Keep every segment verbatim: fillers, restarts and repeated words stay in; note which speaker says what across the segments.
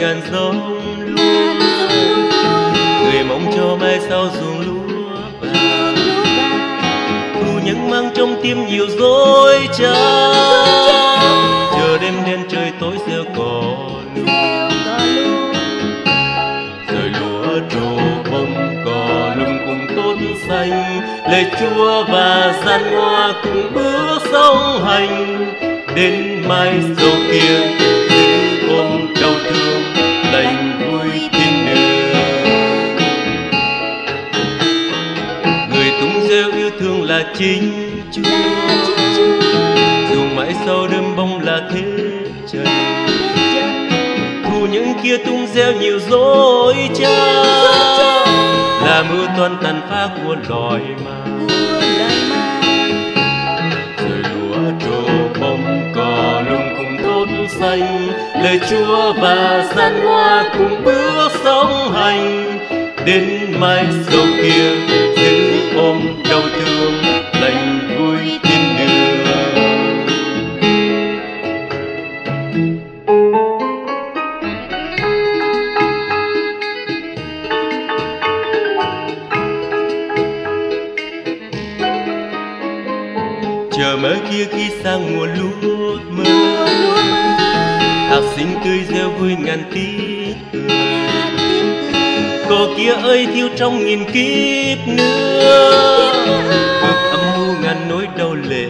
Speaker 1: ngàn giống lúa, người mong cho mai sau ruộng lúa vàng. Thu những mang trong tim nhiều dối trá, chờ đêm đen trời tối gieo cỏ lúa. Rồi lúa trổ bông cỏ lum cùng tốt xanh, lệ Chúa và gian hoa cùng bước song hành. Đến mai sau kia giữ ôm đau thương lành vui thiên đường. Người tung reo yêu thương là chính Chúa, dù mãi sau đêm bông là thế trần. Thu những kia tung reo nhiều dối trá, là mưa toan tàn phá của loài ma. Rồi lúa trổ bông cỏ lum cùng tốt xanh, lời Chúa và gian hoa cùng bước song hành. Đến mai sau kia giữ ôm đau thương lành vui thiên đường. Chờ mơ kia khi sang mùa lúa mơ, hạt sinh tươi gieo vui ngàn tiếng cười. Cỏ kia ơi thiêu trong nghìn kiếp nữa, ước âm mưu ngàn nỗi đau lệ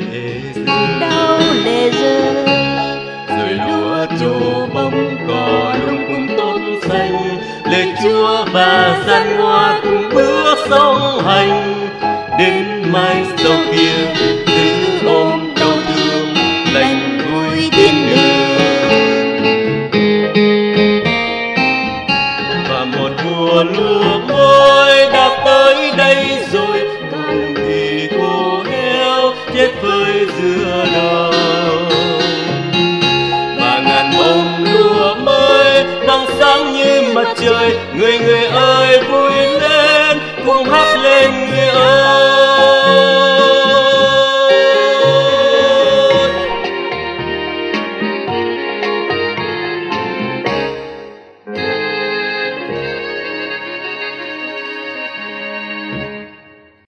Speaker 1: rơi. Rồi lúa trổ bông cỏ lum cùng tốt xanh, lệ Chúa và gian hoa cùng bước song hành. Đến mai sau kia giữ ôm đau thương lành vui thiên đường. Và một mùa lúa mới đã tới đây rồi, cả lùng thì khô héo chết với giữa đồng. Và ngàn bông lúa mới đang sáng như mặt trời, người người ơi